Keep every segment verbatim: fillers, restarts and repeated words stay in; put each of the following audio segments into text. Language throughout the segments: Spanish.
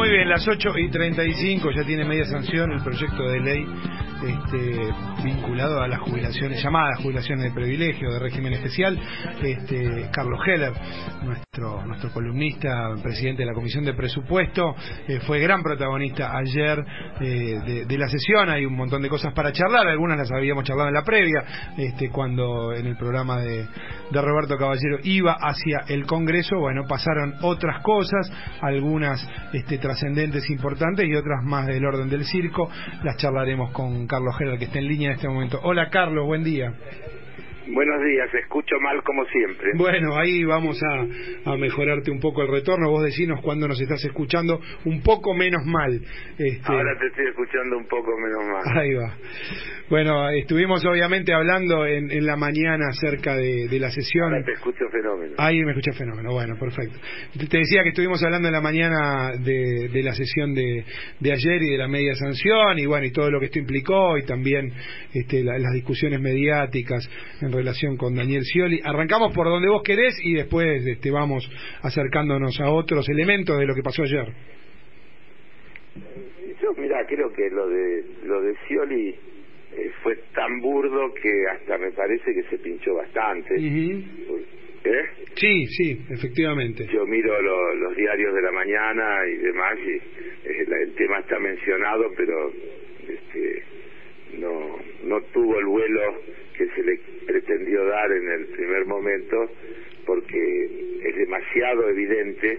Muy bien, las ocho y treinta y cinco, ya tiene media sanción el proyecto de ley este, vinculado a las jubilaciones, llamadas jubilaciones de privilegio, de régimen especial. Este, Carlos Heller, nuestro, nuestro columnista, presidente de la Comisión de Presupuesto, eh, fue gran protagonista ayer eh, de, de la sesión. Hay un montón de cosas para charlar, algunas las habíamos charlado en la previa, este, cuando en el programa de, de Roberto Caballero iba hacia el Congreso. Bueno, pasaron otras cosas, algunas este, trascendentes, importantes, y otras más del orden del circo. Las charlaremos con Carlos Heller, que está en línea en este momento. Hola Carlos, buen día. Buenos días, escucho mal como siempre. Bueno, ahí vamos a, a mejorarte un poco el retorno. Vos decinos cuándo nos estás escuchando un poco menos mal. Este... Ahora te estoy escuchando un poco menos mal. Ahí va. Bueno, estuvimos obviamente hablando en, en la mañana acerca de, de la sesión. Ahora te escucho fenómeno. Ahí me escuchas fenómeno, bueno, perfecto. Te decía que estuvimos hablando en la mañana de, de la sesión de, de ayer y de la media sanción, y bueno, y todo lo que esto implicó, y también este, la, las discusiones mediáticas en relación con Daniel Scioli. Arrancamos por donde vos querés y después este, vamos acercándonos a otros elementos de lo que pasó ayer. Yo, mira, creo que lo de lo de Scioli eh, fue tan burdo que hasta me parece que se pinchó bastante. Uh-huh. ¿Eh? Sí, sí, efectivamente. Yo miro lo, los diarios de la mañana y demás, y eh, la, el tema está mencionado, pero este, no, no tuvo el vuelo que se le pretendió dar en el primer momento, porque es demasiado evidente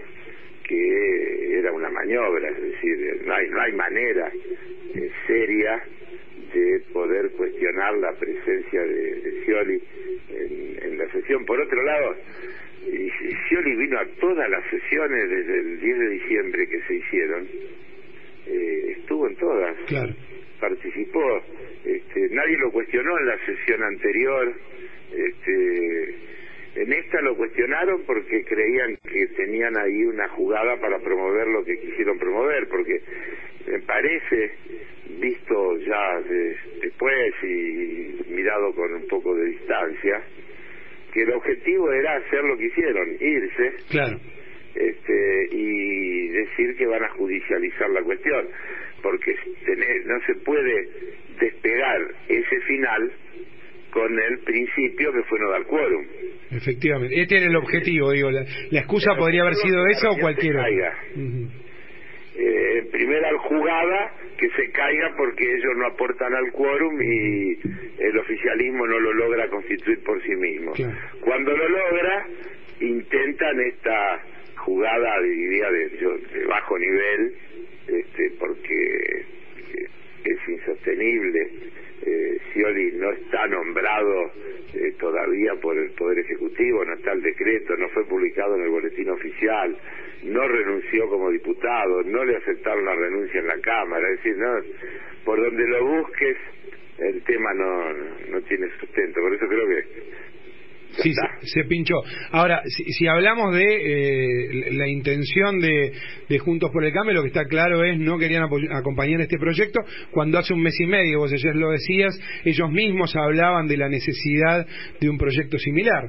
que era una maniobra, es decir, no hay, no hay manera eh, seria de poder cuestionar la presencia de, de Scioli en, en la sesión. Por otro lado, y, y Scioli vino a todas las sesiones desde el diez de diciembre que se hicieron, eh, estuvo en todas, claro. Participó, este, nadie lo cuestionó en la sesión anterior, este, en esta lo cuestionaron porque creían que tenían ahí una jugada para promover lo que quisieron promover, porque me parece, visto ya de, después y mirado con un poco de distancia, que el objetivo era hacer lo que hicieron, irse, claro. este, y decir que van a judicializar la cuestión, porque tener, no se puede despegar ese final con el principio que fue no dar quórum. Efectivamente, este era el objetivo, digo, la, la excusa podría haber sido esa o cualquier otra. Uh-huh. Eh, primera jugada, que se caiga porque ellos no aportan al quórum y el oficialismo no lo logra constituir por sí mismo. Claro. Cuando lo logra, intentan esta jugada, diría, de, de bajo nivel, este, porque es insostenible. Eh, Scioli no está nombrado eh, todavía por el Poder Ejecutivo, no está el decreto, no fue publicado en el boletín oficial, no renunció como diputado, no le aceptaron la renuncia en la Cámara, es decir, no, por donde lo busques el tema no, no tiene sustento, por eso creo que sí, se, se pinchó. Ahora, si, si hablamos de eh, la intención de, de Juntos por el Cambio, lo que está claro es no querían acompañar este proyecto, cuando hace un mes y medio, vos ayer lo decías, ellos mismos hablaban de la necesidad de un proyecto similar.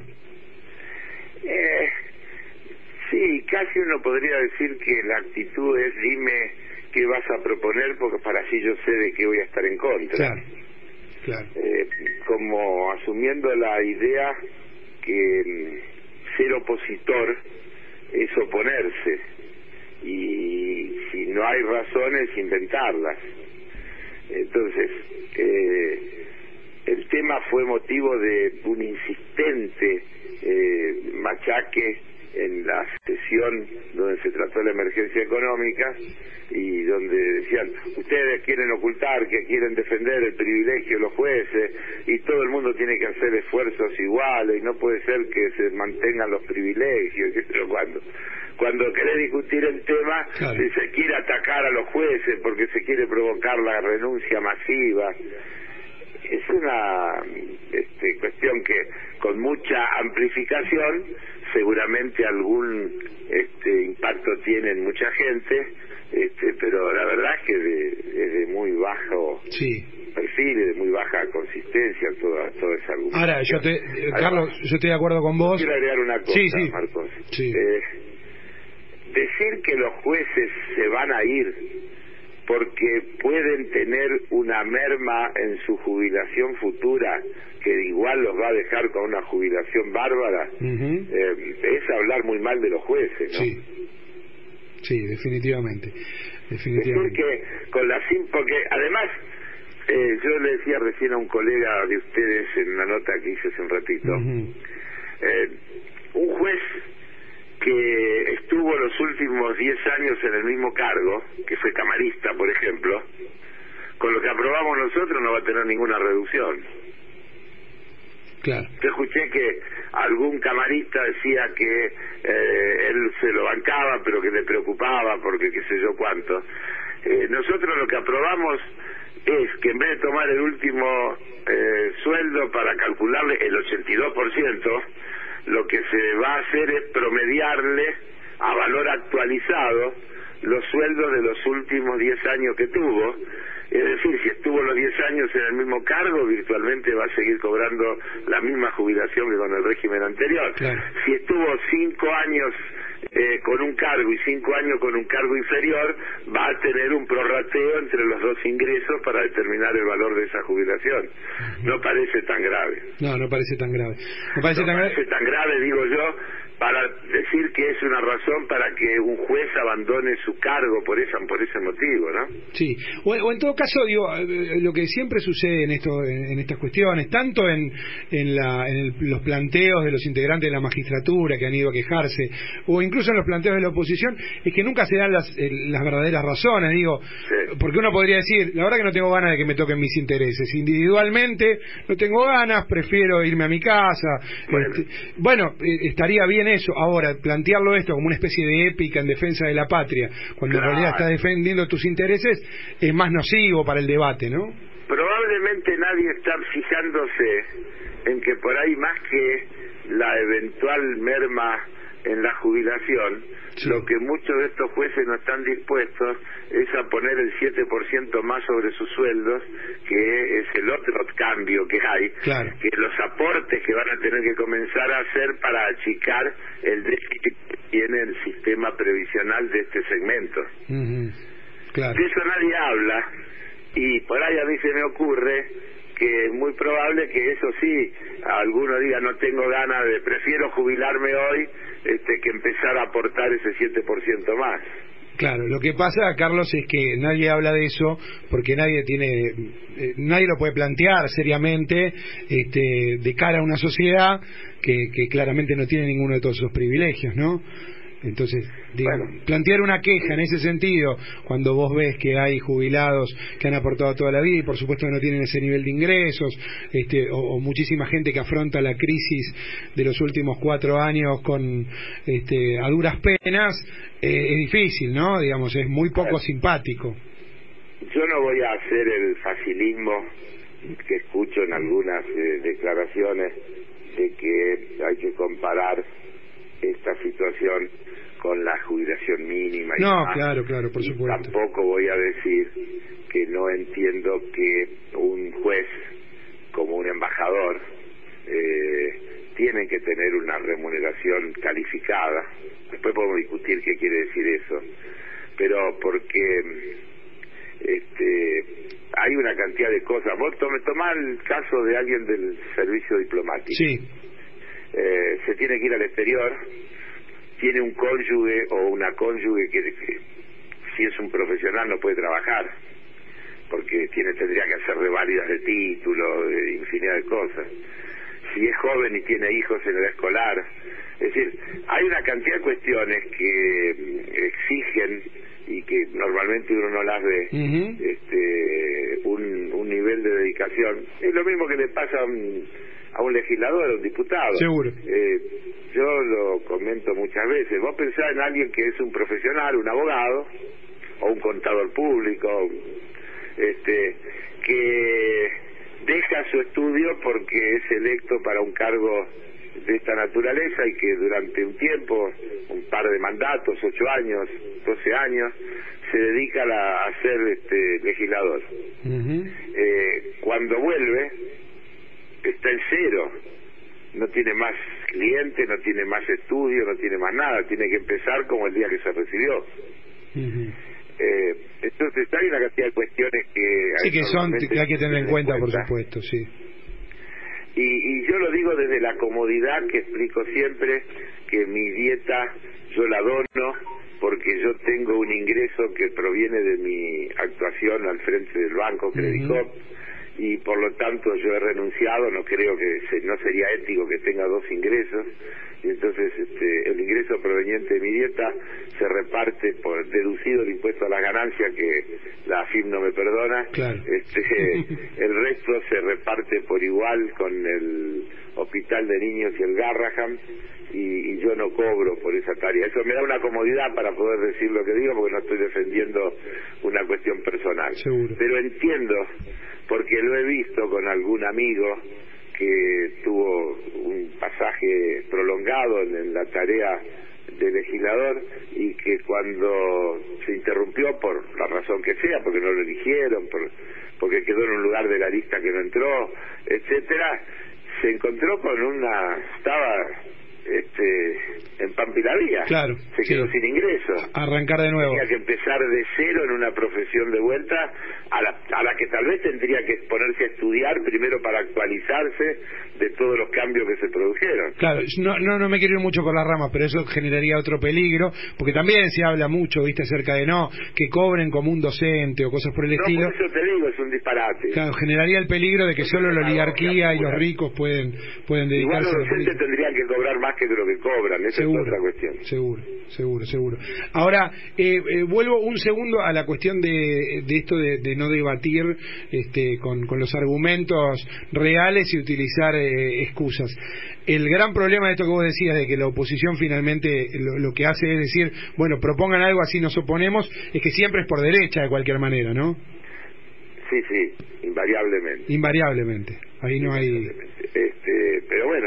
Eh, sí, casi uno podría decir que la actitud es dime qué vas a proponer, porque para así yo sé de qué voy a estar en contra. Claro, claro. Eh, como asumiendo la idea que ser opositor es oponerse, y si no hay razones, inventarlas. Entonces, eh, el tema fue motivo de un insistente eh, machaque en la sesión donde se trató la emergencia económica, y donde decían, ustedes quieren ocultar, que quieren defender el privilegio de los jueces, y todo el mundo tiene que hacer esfuerzos iguales, y no puede ser que se mantengan los privilegios, qué sé yo, cuando cuando querés discutir el tema, claro, si se quiere atacar a los jueces porque se quiere provocar la renuncia masiva. Es una este, cuestión que con mucha amplificación seguramente algún este, impacto tiene en mucha gente, este, pero la verdad es que de, es de muy bajo sí. perfil, de muy baja consistencia toda, toda esa argumentación. Ahora, yo te, eh, Carlos, yo estoy de acuerdo con vos. Quiero agregar una cosa, sí, sí. Marcos. Sí. Eh, decir que los jueces se van a ir porque pueden tener una merma en su jubilación futura que igual los va a dejar con una jubilación bárbara, uh-huh. eh, es hablar muy mal de los jueces, ¿no? Sí, sí, definitivamente, definitivamente. Decir que con la sim porque además eh, yo le decía recién a un colega de ustedes en una nota que hice hace un ratito, uh-huh. eh, un juez que estuvo los últimos diez años en el mismo cargo, que fue camarista, por ejemplo, con lo que aprobamos nosotros no va a tener ninguna reducción. Claro. Yo escuché que algún camarista decía que eh, él se lo bancaba, pero que le preocupaba porque qué sé yo cuánto. Eh, nosotros lo que aprobamos es que en vez de tomar el último eh, sueldo para calcularle el ochenta y dos por ciento, lo que se va a hacer es promediarle a valor actualizado los sueldos de los últimos diez años que tuvo. Es decir, si estuvo los diez años en el mismo cargo, virtualmente va a seguir cobrando la misma jubilación que con el régimen anterior. Claro. Si estuvo cinco años eh, con un cargo y cinco años con un cargo inferior, va a tener un prorrateo entre los dos ingresos para determinar el valor de esa jubilación. No parece tan grave. No, no parece tan grave. No parece, no tan, parece grave. tan grave, digo yo, para decir que es una razón para que un juez abandone su cargo por esa por ese motivo, ¿no? Sí, o, o en todo caso, digo, lo que siempre sucede en esto en, en estas cuestiones, tanto en en, la, en el, los planteos de los integrantes de la magistratura que han ido a quejarse, o incluso en los planteos de la oposición, es que nunca se dan las, las verdaderas razones, digo, sí. Porque uno podría decir, la verdad que no tengo ganas de que me toquen mis intereses, individualmente no tengo ganas, prefiero irme a mi casa, bueno, este, bueno eh, estaría bien eso. Ahora, plantearlo esto como una especie de épica en defensa de la patria, cuando claro. en realidad estás defendiendo tus intereses, es más nocivo para el debate, ¿no? Probablemente nadie está fijándose en que por ahí, más que la eventual merma en la jubilación, sí. Lo que muchos de estos jueces no están dispuestos es a poner el siete por ciento más sobre sus sueldos, que es el otro cambio que hay, claro. Que los aportes que van a tener que comenzar a hacer para achicar el déficit que tiene el sistema previsional de este segmento. Uh-huh. Claro. De eso nadie habla, y por ahí a mí se me ocurre que es muy probable que eso sí, alguno diga no tengo ganas de, prefiero jubilarme hoy este, que empezar a aportar ese siete por ciento más. Claro, lo que pasa, Carlos, es que nadie habla de eso porque nadie tiene, eh, nadie lo puede plantear seriamente este, de cara a una sociedad que, que claramente no tiene ninguno de todos esos privilegios, ¿no? Entonces, digamos, bueno, plantear una queja en ese sentido, cuando vos ves que hay jubilados que han aportado toda la vida y por supuesto que no tienen ese nivel de ingresos, este, o, o muchísima gente que afronta la crisis de los últimos cuatro años con este, a duras penas, eh, es difícil, ¿no? Digamos, es muy poco simpático. Yo no voy a hacer el facilismo que escucho en algunas eh, declaraciones de que hay que comparar esta situación con la jubilación mínima y no, demás. claro, claro, por y supuesto. Tampoco voy a decir que no entiendo que un juez como un embajador eh, tiene que tener una remuneración calificada. Después podemos discutir qué quiere decir eso, pero porque este hay una cantidad de cosas. Vos tome, tomá el caso de alguien del servicio diplomático. Sí. Eh, se tiene que ir al exterior, tiene un cónyuge o una cónyuge que, que si es un profesional no puede trabajar porque tiene tendría que hacer reválidas de título, de infinidad de cosas. Si es joven y tiene hijos en edad escolar, es decir, hay una cantidad de cuestiones que exigen y que normalmente uno no las ve, uh-huh. este, un, un nivel de dedicación. Es lo mismo que le pasa a un a un legislador, a un diputado. Seguro. Eh, yo lo comento muchas veces. Vos pensás en alguien que es un profesional, un abogado, o un contador público, este, que deja su estudio porque es electo para un cargo de esta naturaleza y que durante un tiempo, un par de mandatos, ocho años, doce años, se dedica a, la, a ser este, legislador. Uh-huh. Eh, cuando vuelve, está en cero, no tiene más clientes, no tiene más estudios, no tiene más nada, tiene que empezar como el día que se recibió. Uh-huh. eh, entonces hay una cantidad de cuestiones que... Sí, que son que hay que tener en cuenta, cuenta, por supuesto, sí. Y, y yo lo digo desde la comodidad que explico siempre, que mi dieta yo la dono porque yo tengo un ingreso que proviene de mi actuación al frente del banco Credicop, uh-huh. y por lo tanto yo he renunciado, no creo que se, no sería ético que tenga dos ingresos, y entonces este, el ingreso proveniente de mi dieta se reparte por deducido el impuesto a la ganancia que la A F I P no me perdona, claro. este, el resto se reparte por igual con el Hospital de Niños y el Garrahan, y, y yo no cobro por esa tarea. Eso me da una comodidad para poder decir lo que digo, porque no estoy defendiendo una cuestión personal. Seguro. Pero entiendo, porque lo he visto con algún amigo que tuvo un pasaje prolongado en, en la tarea de legislador, y que cuando se interrumpió por la razón que sea, porque no lo eligieron, por, porque quedó en un lugar de la lista que no entró, etcétera, se encontró con una... estaba este en Pampilavía, claro, se quedó sí. sin ingreso, arrancar de nuevo, tenía que empezar de cero en una profesión de vuelta a la, a la que tal vez tendría que ponerse a estudiar primero para actualizarse de todos los cambios que se produjeron. Claro, no no no me quiero ir mucho por las ramas, pero eso generaría otro peligro, porque también se habla mucho, viste, acerca de no que cobren como un docente o cosas por el no, estilo. Por eso te digo, es un disparate. Claro, generaría el peligro de que solo la oligarquía y los ricos pueden pueden dedicarse. Igual los docentes tendrían que cobrar más que lo que cobran, esa seguro, es otra cuestión. Seguro, seguro, seguro. Ahora, eh, eh, vuelvo un segundo a la cuestión de, de esto de, de no debatir este, con, con los argumentos reales y utilizar eh, excusas. El gran problema de esto que vos decías, de que la oposición finalmente lo, lo que hace es decir, bueno, propongan algo así nos oponemos, es que siempre es por derecha de cualquier manera, ¿no? Sí, sí, invariablemente. Invariablemente, ahí no hay... Este, pero bueno,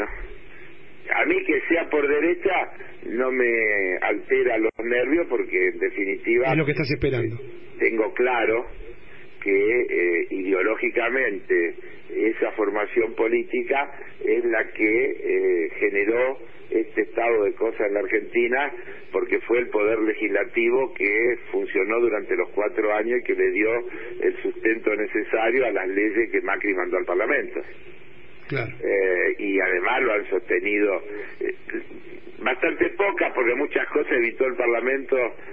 a mí que sea por derecha no me altera los nervios, porque en definitiva... Es lo que estás esperando. Eh, tengo claro que eh, ideológicamente esa formación política es la que eh, generó este estado de cosas en la Argentina, porque fue el poder legislativo que funcionó durante los cuatro años y que le dio el sustento necesario a las leyes que Macri mandó al Parlamento. Claro. Eh, y además lo han sostenido eh, bastante pocas, porque muchas cosas evitó el Parlamento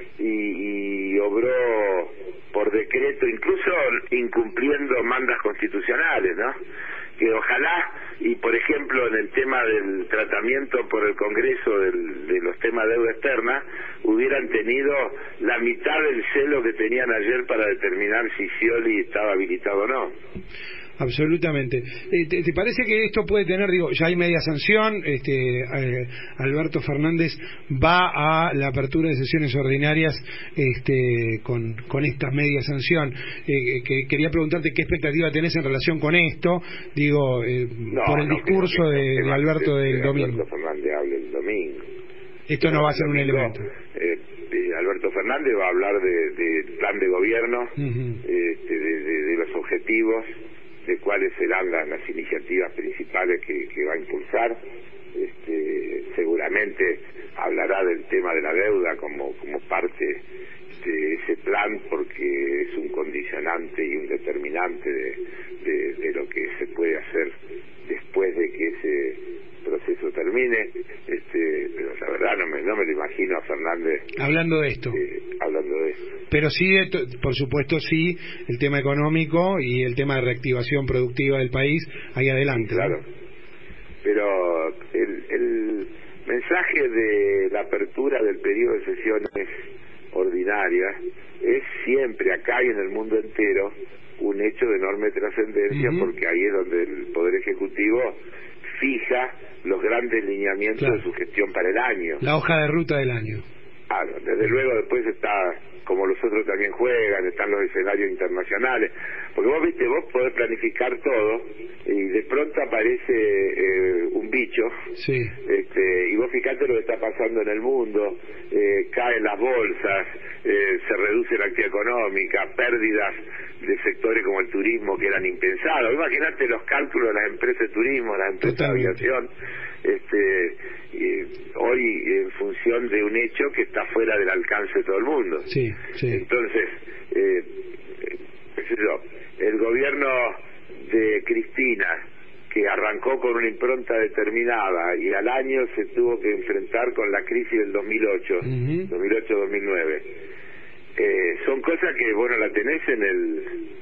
y, y obró por decreto, incluso incumpliendo mandas constitucionales, ¿no? Que ojalá, y por ejemplo en el tema del tratamiento por el Congreso del, de los temas de deuda externa, hubieran tenido la mitad del celo que tenían ayer para determinar si Scioli estaba habilitado o no. Absolutamente. Eh, ¿te, ¿Te parece que esto puede tener, digo, ya hay media sanción, este, eh, Alberto Fernández va a la apertura de sesiones ordinarias este, con, con esta media sanción? Eh, que, quería preguntarte qué expectativa tenés en relación con esto, digo, eh, no, por el no discurso de, de Alberto del domingo. Alberto Fernández hable el domingo. Esto no va a ser un elemento. Eh, eh, Alberto Fernández va a hablar del de, de plan de gobierno, uh-huh. este, de, de, de los objetivos, de cuáles serán las, las iniciativas principales que, que va a impulsar. Este, seguramente hablará del tema de la deuda como, como parte de ese plan, porque es un condicionante y un determinante de, de, de lo que se puede hacer después de que ese proceso termine. Este, pero la verdad no me, no me lo imagino a Fernández hablando de esto. Eh, hablando de esto. Pero sí, por supuesto, sí, el tema económico y el tema de reactivación productiva del país, ahí adelante. Sí, claro. ¿No? Pero el, el mensaje de la apertura del periodo de sesiones ordinarias es siempre, acá y en el mundo entero, un hecho de enorme trascendencia, uh-huh. porque ahí es donde el Poder Ejecutivo fija los grandes lineamientos claro. de su gestión para el año. La hoja de ruta del año. Ah, desde luego después está, como los otros también juegan, están los escenarios internacionales, porque vos viste, vos podés planificar todo y de pronto aparece eh, un bicho, sí. este, y vos fijate lo que está pasando en el mundo, eh, caen las bolsas, eh, se reduce la actividad económica, pérdidas de sectores como el turismo que eran impensados. Imagínate los cálculos de las empresas de turismo, las empresas Totalmente. de aviación. Este, hoy en función de un hecho que está fuera del alcance de todo el mundo. Sí, sí. Entonces, eh, qué sé yo, el gobierno de Cristina, que arrancó con una impronta determinada y al año se tuvo que enfrentar con la crisis del dos mil ocho, uh-huh. dos mil ocho dos mil nueve, eh, son cosas que, bueno, la tenés en el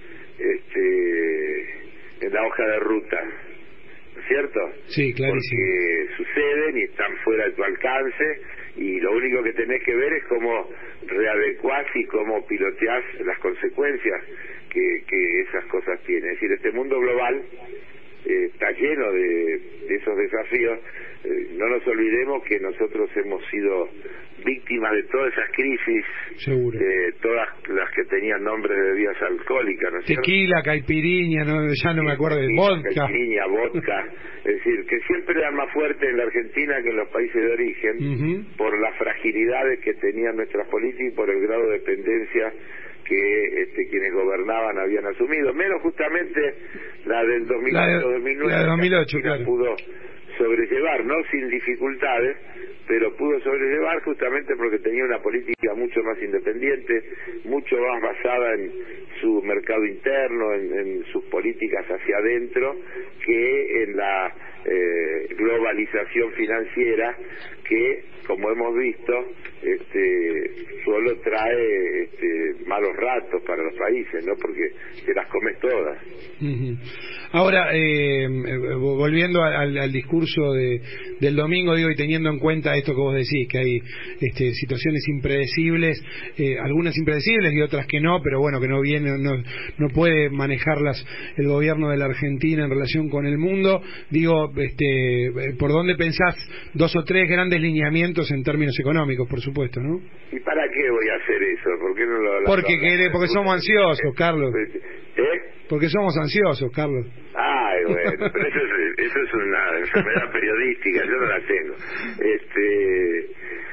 este en la hoja de ruta, ¿no es cierto? Sí, clarísimo. Porque suceden y están fuera de tu alcance, y lo único que tenés que ver es cómo readecuás y cómo piloteás las consecuencias que, que esas cosas tienen. Es decir, este mundo global eh, está lleno de, de esos desafíos. Eh, no nos olvidemos que nosotros hemos sido víctimas de todas esas crisis. Seguro. De todas las que tenían nombres de bebidas alcohólicas, ¿no es cierto? Tequila, caipiriña, no, ya no me acuerdo de vodka. Caipirinha, vodka. Es decir, que siempre eran más fuertes en la Argentina que en los países de origen, uh-huh. por las fragilidades que tenían nuestras políticas y por el grado de dependencia que este, quienes gobernaban habían asumido, menos justamente la del dos mil ocho dos mil nueve, la de dos mil ocho, claro. Pudo sobrellevar, no sin dificultades, pero pudo sobrellevar justamente porque tenía una política mucho más independiente, mucho más basada en su mercado interno, en, en sus políticas hacia adentro, que en la eh, globalización financiera que, como hemos visto, este, solo trae este, malos ratos para los países, ¿no? Porque se las comes todas. Uh-huh. Ahora, eh, volviendo al, al discurso de, del domingo, digo, y teniendo en cuenta esto que vos decís, que hay este, situaciones impredecibles, eh, algunas impredecibles y otras que no, pero bueno, que no viene, no, no puede manejarlas el gobierno de la Argentina en relación con el mundo. Digo, este, ¿por dónde pensás dos o tres grandes lineamientos en términos económicos, por supuesto, no? ¿Y para qué voy a hacer eso? ¿Por qué no lo, porque lo, queré, porque somos ansiosos, Carlos. ¿Eh? Porque somos ansiosos, Carlos. Ay, bueno, pero eso es, eso es una enfermedad periodística, yo no la tengo. Este,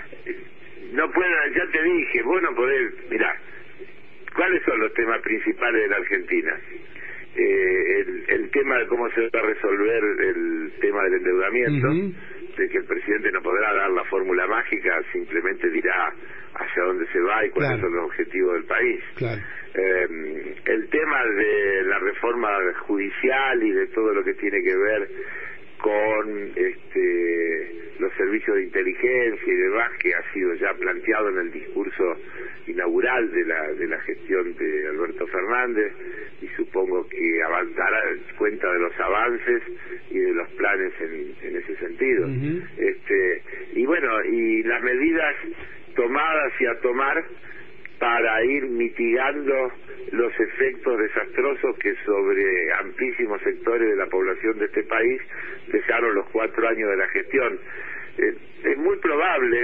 no puedo, ya te dije, vos no podés, mirá, ¿cuáles son los temas principales de la Argentina? Eh, el, el tema de cómo se va a resolver el tema del endeudamiento, uh-huh. de que el presidente no podrá dar la fórmula mágica, simplemente dirá hacia dónde se va y cuáles claro. son los objetivos del país. Claro. Eh, el tema de la reforma judicial y de todo lo que tiene que ver con este, los servicios de inteligencia y demás, que ha sido ya planteado en el discurso inaugural de la de la gestión de Alberto Fernández, y supongo que dará cuenta de los avances y de los planes en, en ese sentido. Uh-huh. este y bueno, y las medidas tomadas y a tomar para ir mitigando los efectos desastrosos que sobre amplísimos sectores de la población de este país dejaron los cuatro años de la gestión. Eh, es muy probable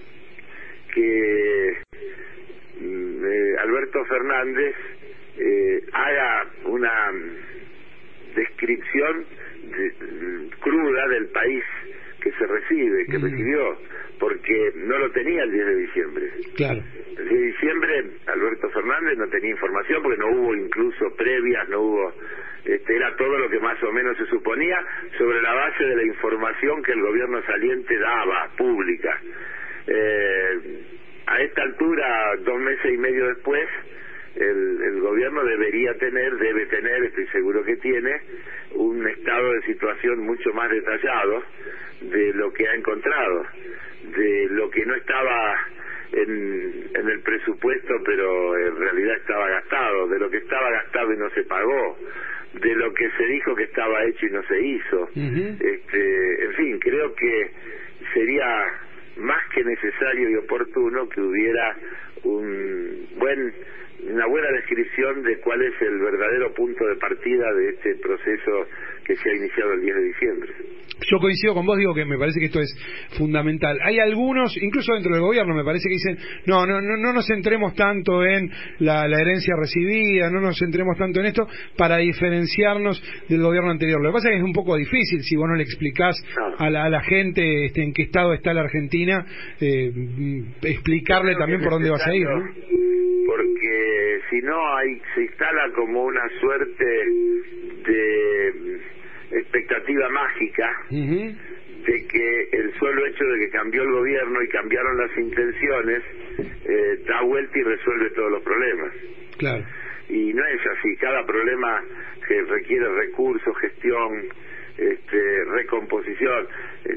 que eh, Alberto Fernández eh, haga una descripción de, cruda del país que se recibe, que mm. recibió, porque no lo tenía el diez de diciembre. Claro. El diez de diciembre Alberto Fernández no tenía información porque no hubo incluso previas, no hubo, este, era todo lo que más o menos se suponía sobre la base de la información que el gobierno saliente daba, pública. Eh, a esta altura, dos meses y medio después, el, el gobierno debería tener, debe tener, estoy seguro que tiene, un estado de situación mucho más detallado de lo que ha encontrado, de lo que no estaba en, en el presupuesto pero en realidad estaba gastado, de lo que estaba gastado y no se pagó, de lo que se dijo que estaba hecho y no se hizo. Uh-huh. este, en fin, creo que sería más que necesario y oportuno que hubiera un buen una buena descripción de cuál es el verdadero punto de partida de este proceso que se ha iniciado el diez de diciembre. Yo coincido con vos, digo que me parece que esto es fundamental. Hay algunos, incluso dentro del gobierno, me parece que dicen, no, no, no, no nos centremos tanto en la, la herencia recibida, no nos centremos tanto en esto, para diferenciarnos del gobierno anterior. Lo que pasa es que es un poco difícil si vos no le explicás no. a, la, a la gente este, en qué estado está la Argentina, eh, explicarle también por dónde vas a ir, ¿no? Porque si no hay se instala como una suerte de expectativa mágica uh-huh. de que el solo hecho de que cambió el gobierno y cambiaron las intenciones eh, da vuelta y resuelve todos los problemas. Claro. Y no es así. Cada problema que requiere recursos, gestión, este, recomposición, eh,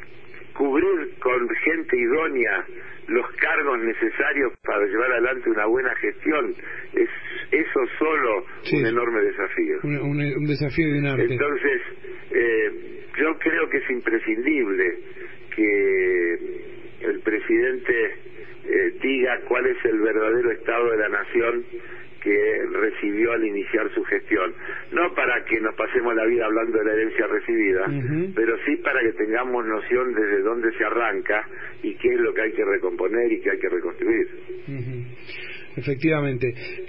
cubrir con gente idónea los cargos necesarios para llevar adelante una buena gestión, es eso solo sí, un enorme desafío. Un, un, un desafío de un arte. Entonces, eh, yo creo que es imprescindible que el presidente eh, diga cuál es el verdadero estado de la nación que recibió al iniciar su gestión. No para que nos pasemos la vida hablando de la herencia recibida, uh-huh. pero sí para que tengamos noción desde dónde se arranca y qué es lo que hay que recomponer y qué hay que reconstruir. Uh-huh. Efectivamente.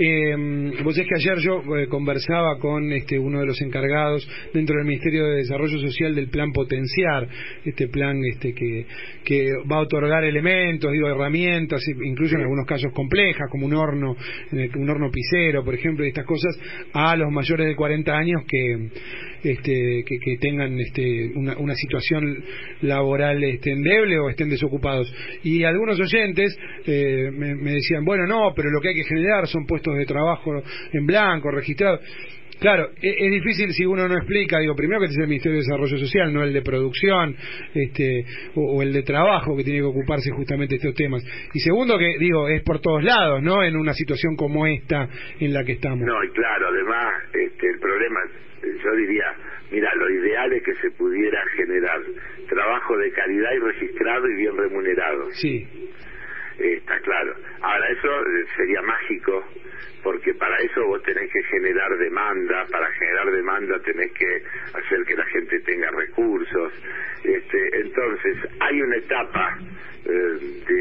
Eh, vos es que ayer yo eh, conversaba con este uno de los encargados dentro del Ministerio de Desarrollo Social del plan Potenciar, este plan este que que va a otorgar elementos, digo, herramientas, incluso en algunos casos complejas, como un horno, un horno pisero, por ejemplo, y estas cosas, a los mayores de cuarenta años que este que, que tengan este una, una situación laboral este endeble o estén desocupados. Y algunos oyentes eh, me, me decían, bueno, no, pero lo que hay que generar son puestos de trabajo en blanco, registrados. Claro, es, es difícil si uno no explica, digo, primero que este es el Ministerio de Desarrollo Social, no el de producción, este, o, o el de trabajo que tiene que ocuparse justamente de estos temas. Y segundo que, digo, es por todos lados, ¿no? En una situación como esta en la que estamos. No, y claro, además, este, el problema, yo diría, mira, lo ideal es que se pudiera generar trabajo de calidad y registrado y bien remunerado. Sí. Eh, está claro. Ahora, eso sería mágico, porque para eso vos tenés que generar demanda, para generar demanda tenés que hacer que la gente tenga recursos. Este, entonces, hay una etapa eh,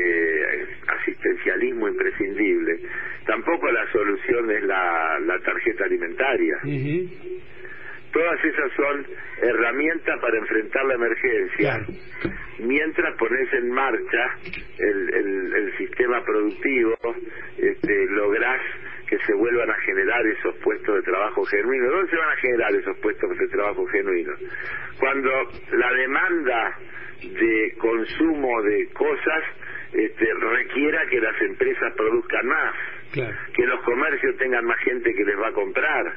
de asistencialismo imprescindible. Tampoco la solución es la, la tarjeta alimentaria. Uh-huh. Todas esas son herramientas para enfrentar la emergencia. Claro. Mientras pones en marcha el, el, el sistema productivo, este, lográs que se vuelvan a generar esos puestos de trabajo genuinos. ¿Dónde se van a generar esos puestos de trabajo genuinos? Cuando la demanda de consumo de cosas este, requiera que las empresas produzcan más, claro. que los comercios tengan más gente que les va a comprar.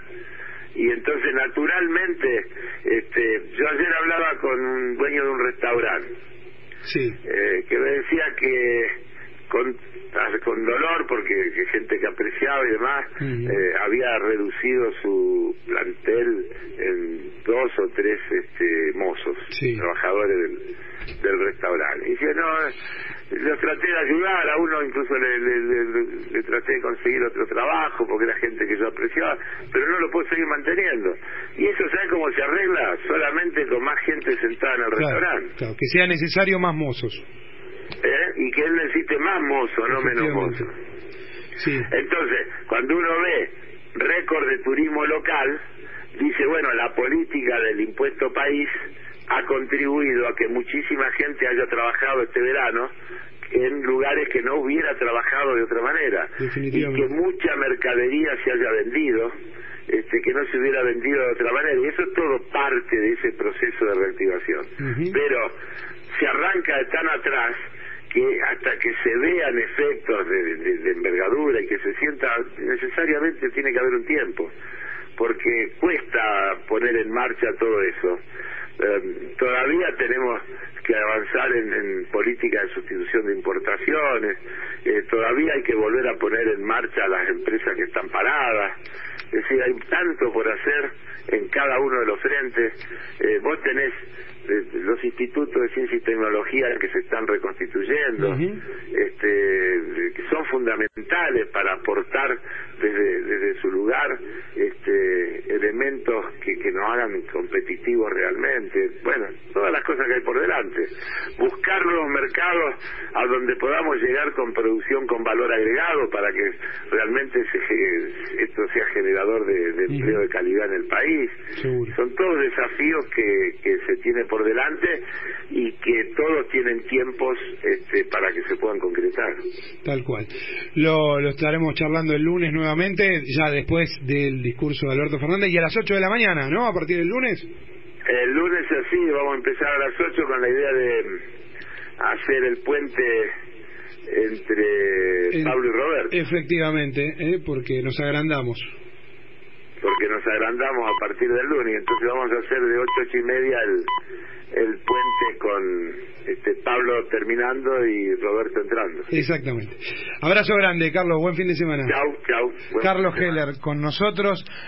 Y entonces, naturalmente, este, yo ayer hablaba con un dueño de un restaurante, sí. eh, que me decía que con, con dolor, porque que gente que apreciaba y demás, uh-huh. eh, había reducido su plantel en dos o tres este, mozos, sí. trabajadores del, del restaurante. Y dice, no, los traté de ayudar, a uno incluso le, le, le, le traté de conseguir otro trabajo, porque era gente que yo apreciaba, pero no lo puedo seguir manteniendo. Y eso, ¿sabes cómo se arregla? Solamente con más gente sentada en el claro, restaurante. Claro, que sea necesario más mozos. ¿Eh? Y que él necesite más mozos, no menos mozos. Sí. Entonces, cuando uno ve récord de turismo local, dice, bueno, la política del impuesto país ha contribuido a que muchísima gente haya trabajado este verano en lugares que no hubiera trabajado de otra manera, y que mucha mercadería se haya vendido este, que no se hubiera vendido de otra manera, y eso es todo parte de ese proceso de reactivación. Uh-huh. Pero se arranca de tan atrás que hasta que se vean efectos de, de, de envergadura y que se sienta, necesariamente tiene que haber un tiempo, porque cuesta poner en marcha todo eso. Eh, todavía tenemos que avanzar en, en política de sustitución de importaciones, eh, todavía hay que volver a poner en marcha a las empresas que están paradas. Es decir, hay tanto por hacer en cada uno de los frentes. Eh, vos tenés eh, los institutos de ciencia y tecnología que se están reconstituyendo, uh-huh. este, que son fundamentales para aportar desde, desde su lugar este, elementos que, que nos hagan competitivos realmente. Bueno, todas las cosas que hay por delante. Buscar nuevos mercados a donde podamos llegar con producción con valor agregado para que realmente se, esto sea generador de, de empleo uh-huh. de calidad en el país. Seguro. Son todos desafíos que, que se tiene por delante y que todos tienen tiempos este, para que se puedan concretar. Tal cual. Lo, lo estaremos charlando el lunes nuevamente, ya después del discurso de Alberto Fernández, y a las ocho de la mañana, ¿no? A partir del lunes. El lunes así, vamos a empezar a las ocho con la idea de hacer el puente entre el, Pablo y Roberto. Efectivamente, ¿eh? Porque nos agrandamos. Porque nos agrandamos a partir del lunes, entonces vamos a hacer de ocho, ocho y media el, el puente con este Pablo terminando y Roberto entrando. Exactamente. Abrazo grande, Carlos, buen fin de semana. Chau, chau. Carlos Heller con nosotros.